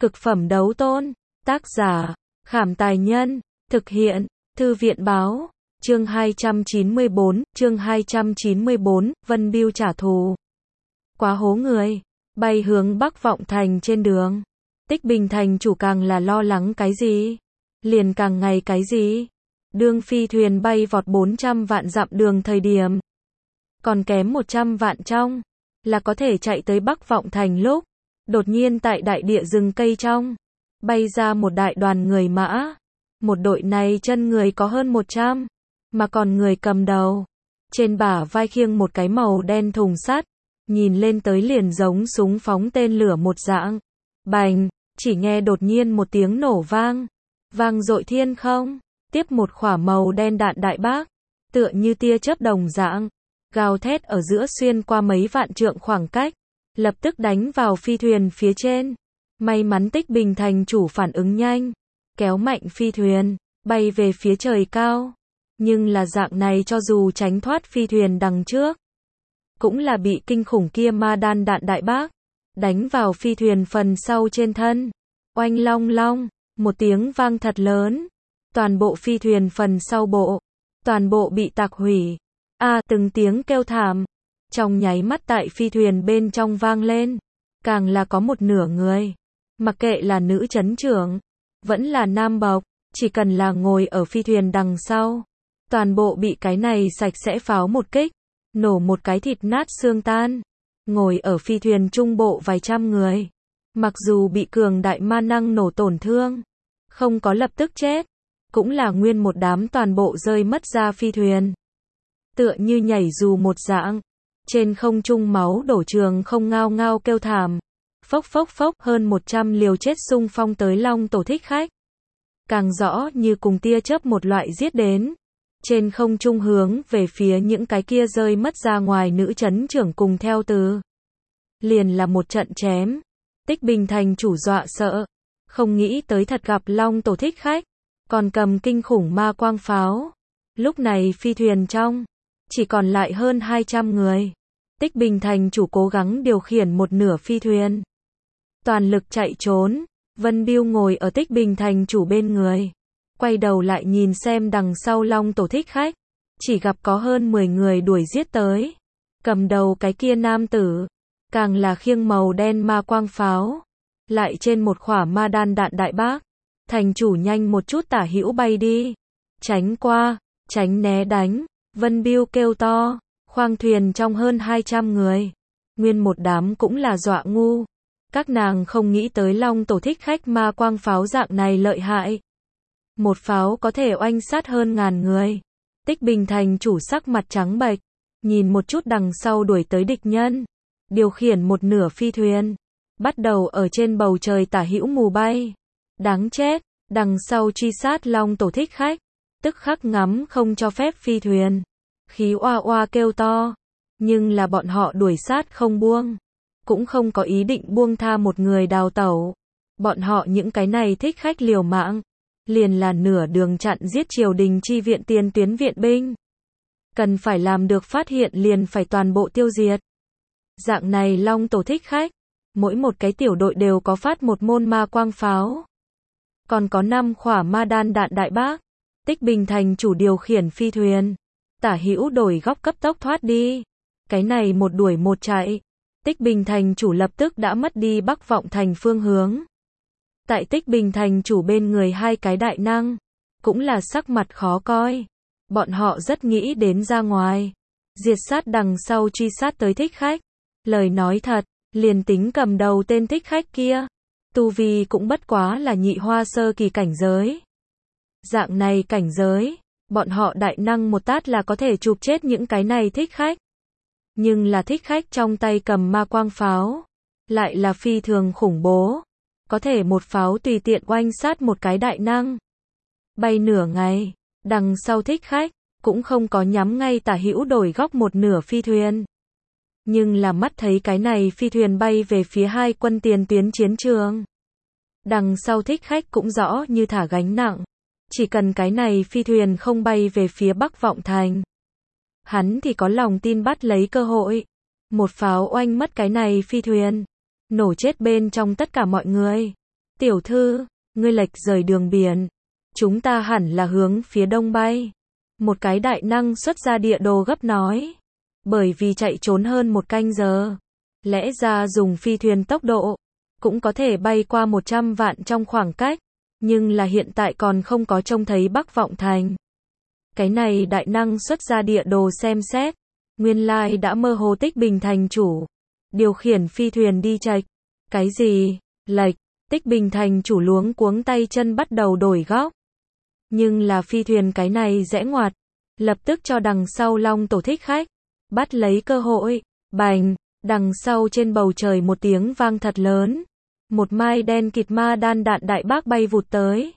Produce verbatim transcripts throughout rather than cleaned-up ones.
Cực phẩm đấu tôn. Tác giả, Khảm Tài Nhân. Thực hiện, Thư viện Báo. Chương hai trăm chín mươi bốn, chương hai trăm chín mươi bốn, Vân Bưu trả thù. Quá hố người. Bay hướng Bắc Vọng Thành trên đường. Tích Bình thành chủ càng là lo lắng cái gì? Liền càng ngày cái gì? Đương phi thuyền bay vọt bốn trăm vạn dặm đường thời điểm. Còn kém một trăm vạn trong. Là có thể chạy tới Bắc Vọng Thành lúc. Đột nhiên tại đại địa rừng cây trong. Bay ra một đại đoàn người mã. Một đội này chân người có hơn một trăm. Mà còn người cầm đầu. Trên bả vai khiêng một cái màu đen thùng sắt. Nhìn lên tới liền giống súng phóng tên lửa một dạng. Bành, chỉ nghe đột nhiên một tiếng nổ vang. Vang dội thiên không. Tiếp một quả màu đen đạn đại bác. Tựa như tia chớp đồng dạng. Gào thét ở giữa xuyên qua mấy vạn trượng khoảng cách. Lập tức đánh vào phi thuyền phía trên. May mắn Tích Bình thành chủ phản ứng nhanh. Kéo mạnh phi thuyền. Bay về phía trời cao. Nhưng là dạng này cho dù tránh thoát phi thuyền đằng trước. Cũng là bị kinh khủng kia ma đan đạn đại bác. Đánh vào phi thuyền phần sau trên thân. Oanh long long. Một tiếng vang thật lớn. Toàn bộ phi thuyền phần sau bộ. Toàn bộ bị tạc hủy. A từng tiếng kêu thảm. Trong nháy mắt tại phi thuyền bên trong vang lên. Càng là có một nửa người. Mặc kệ là nữ chấn trưởng. Vẫn là nam bộc. Chỉ cần là ngồi ở phi thuyền đằng sau. Toàn bộ bị cái này sạch sẽ pháo một kích. Nổ một cái thịt nát xương tan. Ngồi ở phi thuyền trung bộ vài trăm người. Mặc dù bị cường đại ma năng nổ tổn thương. Không có lập tức chết. Cũng là nguyên một đám toàn bộ rơi mất ra phi thuyền. Tựa như nhảy dù một dạng. Trên không trung máu đổ trường không ngao ngao kêu thảm. Phốc phốc phốc hơn một trăm liều chết xung phong tới Long Tổ thích khách. Càng rõ như cùng tia chớp một loại giết đến. Trên không trung hướng về phía những cái kia rơi mất ra ngoài nữ chấn trưởng cùng theo từ. Liền là một trận chém. Tích Bình thành chủ dọa sợ. Không nghĩ tới thật gặp Long Tổ thích khách. Còn cầm kinh khủng ma quang pháo. Lúc này phi thuyền trong. Chỉ còn lại hơn hai trăm người. Tích Bình thành chủ cố gắng điều khiển một nửa phi thuyền. Toàn lực chạy trốn. Vân Bưu ngồi ở Tích Bình thành chủ bên người. Quay đầu lại nhìn xem đằng sau Long Tổ thích khách. Chỉ gặp có hơn mười người đuổi giết tới. Cầm đầu cái kia nam tử. Càng là khiêng màu đen ma quang pháo. Lại trên một quả ma đan đạn đại bác. Thành chủ nhanh một chút tả hữu bay đi. Tránh qua, tránh né đánh. Vân Bưu kêu to. Khoang thuyền trong hơn hai trăm người. Nguyên một đám cũng là dọa ngu. Các nàng không nghĩ tới Long Tổ thích khách ma quang pháo dạng này lợi hại. Một pháo có thể oanh sát hơn ngàn người. Tích Bình thành chủ sắc mặt trắng bệch. Nhìn một chút đằng sau đuổi tới địch nhân. Điều khiển một nửa phi thuyền. Bắt đầu ở trên bầu trời tả hữu mù bay. Đáng chết. Đằng sau truy sát Long Tổ thích khách. Tức khắc ngắm không cho phép phi thuyền. Khí oa oa kêu to. Nhưng là bọn họ đuổi sát không buông. Cũng không có ý định buông tha một người đào tẩu. Bọn họ những cái này thích khách liều mạng. Liền là nửa đường chặn giết triều đình chi viện tiền tuyến viện binh. Cần phải làm được phát hiện liền phải toàn bộ tiêu diệt. Dạng này Long Tổ thích khách. Mỗi một cái tiểu đội đều có phát một môn ma quang pháo. Còn có năm quả ma đan đạn đại bác. Tích Bình thành chủ điều khiển phi thuyền. Tả hữu đổi góc cấp tốc thoát đi. Cái này một đuổi một chạy. Tích Bình thành chủ lập tức đã mất đi Bắc Vọng Thành phương hướng. Tại Tích Bình thành chủ bên người hai cái đại năng. Cũng là sắc mặt khó coi. Bọn họ rất nghĩ đến ra ngoài. Diệt sát đằng sau truy sát tới thích khách. Lời nói thật, liền tính cầm đầu tên thích khách kia. Tu vi cũng bất quá là nhị hoa sơ kỳ cảnh giới. Dạng này cảnh giới. Bọn họ đại năng một tát là có thể chụp chết những cái này thích khách. Nhưng là thích khách trong tay cầm ma quang pháo. Lại là phi thường khủng bố. Có thể một pháo tùy tiện oanh sát một cái đại năng. Bay nửa ngày. Đằng sau thích khách. Cũng không có nhắm ngay tả hữu đổi góc một nửa phi thuyền. Nhưng là mắt thấy cái này phi thuyền bay về phía hai quân tiền tuyến chiến trường. Đằng sau thích khách cũng rõ như thả gánh nặng. Chỉ cần cái này phi thuyền không bay về phía Bắc Vọng Thành. Hắn thì có lòng tin bắt lấy cơ hội. Một pháo oanh mất cái này phi thuyền. Nổ chết bên trong tất cả mọi người. Tiểu thư, ngươi lệch rời đường biển. Chúng ta hẳn là hướng phía đông bay. Một cái đại năng xuất ra địa đồ gấp nói. Bởi vì chạy trốn hơn một canh giờ. Lẽ ra dùng phi thuyền tốc độ, cũng có thể bay qua một trăm vạn trong khoảng cách. Nhưng là hiện tại còn không có trông thấy Bắc Vọng Thành. Cái này đại năng xuất ra địa đồ xem xét. Nguyên lai đã mơ hồ Tích Bình thành chủ. Điều khiển phi thuyền đi chệch. Cái gì? Lệch. Tích Bình thành chủ luống cuống tay chân bắt đầu đổi góc. Nhưng là phi thuyền cái này rẽ ngoặt. Lập tức cho đằng sau Long Tổ thích khách. Bắt lấy cơ hội. Bành. Đằng sau trên bầu trời một tiếng vang thật lớn. Một mai đen kịt ma đan đạn đại bác bay vụt tới.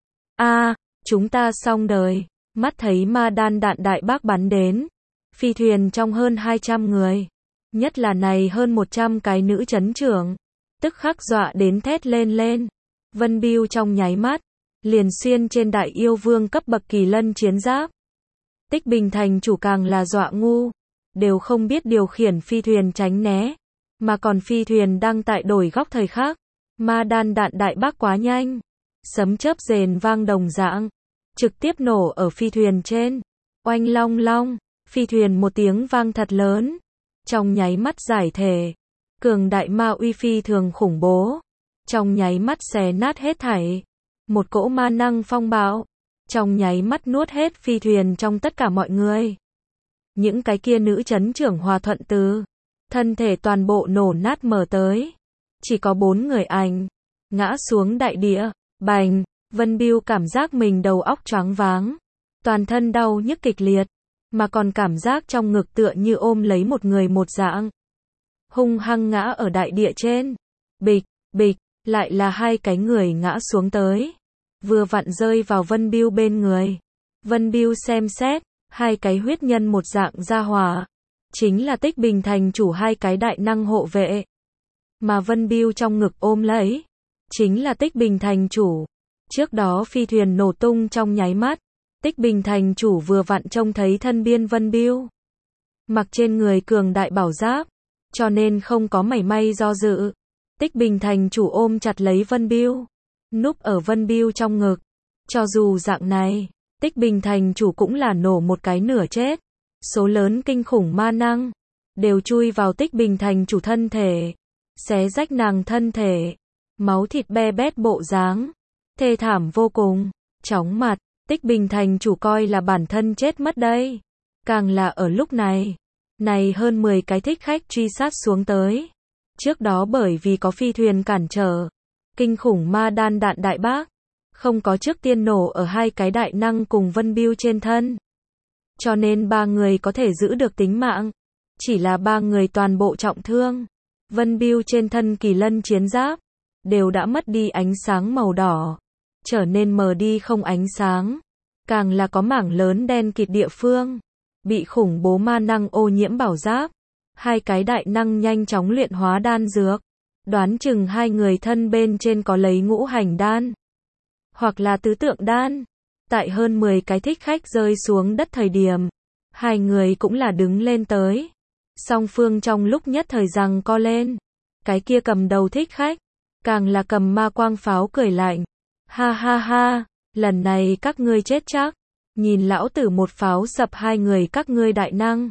A, chúng ta xong đời. Mắt thấy ma đan đạn đại bác bắn đến. Phi thuyền trong hơn hai trăm người. Nhất là này hơn một trăm cái nữ chấn trưởng. Tức khắc dọa đến thét lên lên. Vân Bưu trong nháy mắt. Liền xuyên trên đại yêu vương cấp bậc kỳ lân chiến giáp. Tích Bình thành chủ càng là dọa ngu. Đều không biết điều khiển phi thuyền tránh né. Mà còn phi thuyền đang tại đổi góc thời khắc. Ma đan đạn đại bác quá nhanh. Sấm chớp rền vang đồng dạng. Trực tiếp nổ ở phi thuyền trên. Oanh long long. Phi thuyền một tiếng vang thật lớn. Trong nháy mắt giải thể. Cường đại ma uy phi thường khủng bố. Trong nháy mắt xé nát hết thảy. Một cỗ ma năng phong bạo. Trong nháy mắt nuốt hết phi thuyền trong tất cả mọi người. Những cái kia nữ chấn trưởng hòa thuận từ. Thân thể toàn bộ nổ nát mở tới. Chỉ có bốn người ảnh. Ngã xuống đại địa. Bành. Vân Bưu cảm giác mình đầu óc choáng váng. Toàn thân đau nhức kịch liệt. Mà còn cảm giác trong ngực tựa như ôm lấy một người một dạng. Hung hăng ngã ở đại địa trên. Bịch, bịch, lại là hai cái người ngã xuống tới. Vừa vặn rơi vào Vân Bưu bên người. Vân Bưu xem xét, hai cái huyết nhân một dạng gia hỏa. Chính là Tích Bình thành chủ hai cái đại năng hộ vệ. Mà Vân Bưu trong ngực ôm lấy. Chính là Tích Bình thành chủ. Trước đó phi thuyền nổ tung trong nháy mắt. Tích Bình thành chủ vừa vặn trông thấy thân biên Vân Bưu. Mặc trên người cường đại bảo giáp. Cho nên không có mảy may do dự. Tích Bình thành chủ ôm chặt lấy Vân Bưu. Núp ở Vân Bưu trong ngực. Cho dù dạng này, Tích Bình thành chủ cũng là nổ một cái nửa chết. Số lớn kinh khủng ma năng. Đều chui vào Tích Bình thành chủ thân thể. Xé rách nàng thân thể. Máu thịt be bét bộ dáng. Thê thảm vô cùng. Chóng mặt. Tích Bình thành chủ coi là bản thân chết mất đây. Càng là ở lúc này. Này hơn mười cái thích khách truy sát xuống tới. Trước đó bởi vì có phi thuyền cản trở. Kinh khủng ma đan đạn đại bác. Không có trước tiên nổ ở hai cái đại năng cùng Vân Bưu trên thân. Cho nên ba người có thể giữ được tính mạng. Chỉ là ba người toàn bộ trọng thương. Vân Bưu trên thân kỳ lân chiến giáp. Đều đã mất đi ánh sáng màu đỏ. Trở nên mờ đi không ánh sáng. Càng là có mảng lớn đen kịt địa phương. Bị khủng bố ma năng ô nhiễm bảo giáp. Hai cái đại năng nhanh chóng luyện hóa đan dược. Đoán chừng hai người thân bên trên có lấy ngũ hành đan. Hoặc là tứ tượng đan. Tại hơn mười cái thích khách rơi xuống đất thời điểm. Hai người cũng là đứng lên tới. Song phương trong lúc nhất thời giằng co lên. Cái kia cầm đầu thích khách. Càng là cầm ma quang pháo cười lạnh. Ha ha ha, lần này các ngươi chết chắc. Nhìn lão tử một pháo sập hai người các ngươi đại năng.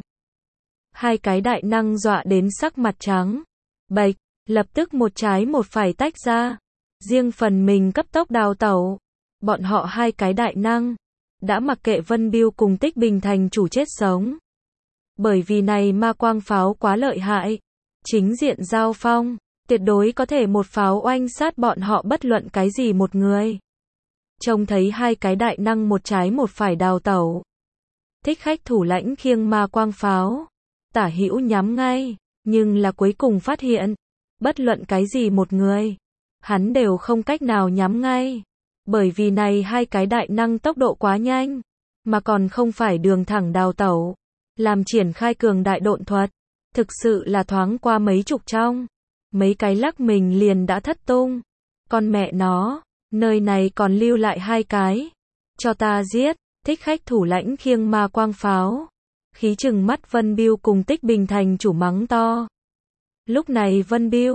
Hai cái đại năng dọa đến sắc mặt trắng. Bạch, lập tức một trái một phải tách ra. Riêng phần mình cấp tốc đào tẩu. Bọn họ hai cái đại năng. Đã mặc kệ Vân Bưu cùng Tích Bình thành chủ chết sống. Bởi vì này ma quang pháo quá lợi hại. Chính diện giao phong. Tuyệt đối có thể một pháo oanh sát bọn họ bất luận cái gì một người. Trông thấy hai cái đại năng một trái một phải đào tẩu. Thích khách thủ lãnh khiêng ma quang pháo. Tả hữu nhắm ngay. Nhưng là cuối cùng phát hiện. Bất luận cái gì một người. Hắn đều không cách nào nhắm ngay. Bởi vì này hai cái đại năng tốc độ quá nhanh. Mà còn không phải đường thẳng đào tẩu. Làm triển khai cường đại độn thuật. Thực sự là thoáng qua mấy chục trong. Mấy cái lắc mình liền đã thất tung. Con mẹ nó, nơi này còn lưu lại hai cái. Cho ta giết, thích khách thủ lãnh khiêng ma quang pháo. Khí chừng mắt Vân Bưu cùng Tích Bình thành chủ mắng to. Lúc này Vân Bưu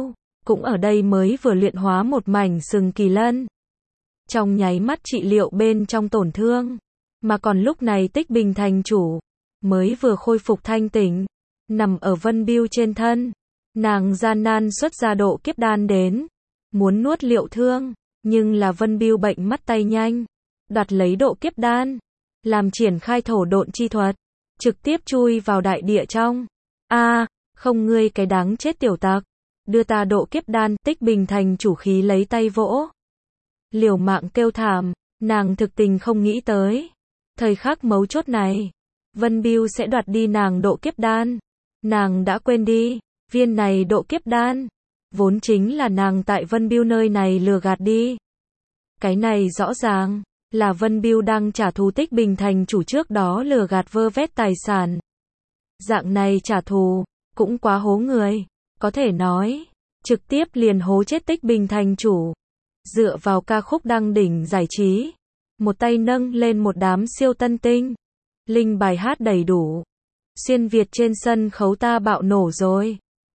cũng ở đây mới vừa luyện hóa một mảnh sừng kỳ lân. Trong nháy mắt trị liệu bên trong tổn thương, mà còn lúc này Tích Bình thành chủ mới vừa khôi phục thanh tỉnh, nằm ở Vân Bưu trên thân, nàng gian nan xuất ra độ kiếp đan đến, muốn nuốt liệu thương, nhưng là Vân Bưu bệnh mắt tay nhanh, đoạt lấy độ kiếp đan, làm triển khai thổ độn chi thuật, trực tiếp chui vào đại địa trong. A, không ngươi cái đáng chết tiểu tặc, đưa ta độ kiếp đan. Tích Bình thành chủ khí lấy tay vỗ, liều mạng kêu thảm, nàng thực tình không nghĩ tới, thời khắc mấu chốt này, Vân Bưu sẽ đoạt đi nàng độ kiếp đan. Nàng đã quên đi, viên này độ kiếp đan vốn chính là nàng tại Vân Bưu nơi này lừa gạt đi. Cái này rõ ràng là Vân Bưu đang trả thù Tích Bình thành chủ trước đó lừa gạt vơ vét tài sản. Dạng này trả thù cũng quá hố người, có thể nói trực tiếp liền hố chết Tích Bình thành chủ. Dựa vào ca khúc đăng đỉnh giải trí, một tay nâng lên một đám siêu tân tinh, linh bài hát đầy đủ, xuyên Việt trên sân khấu ta bạo nổ rồi.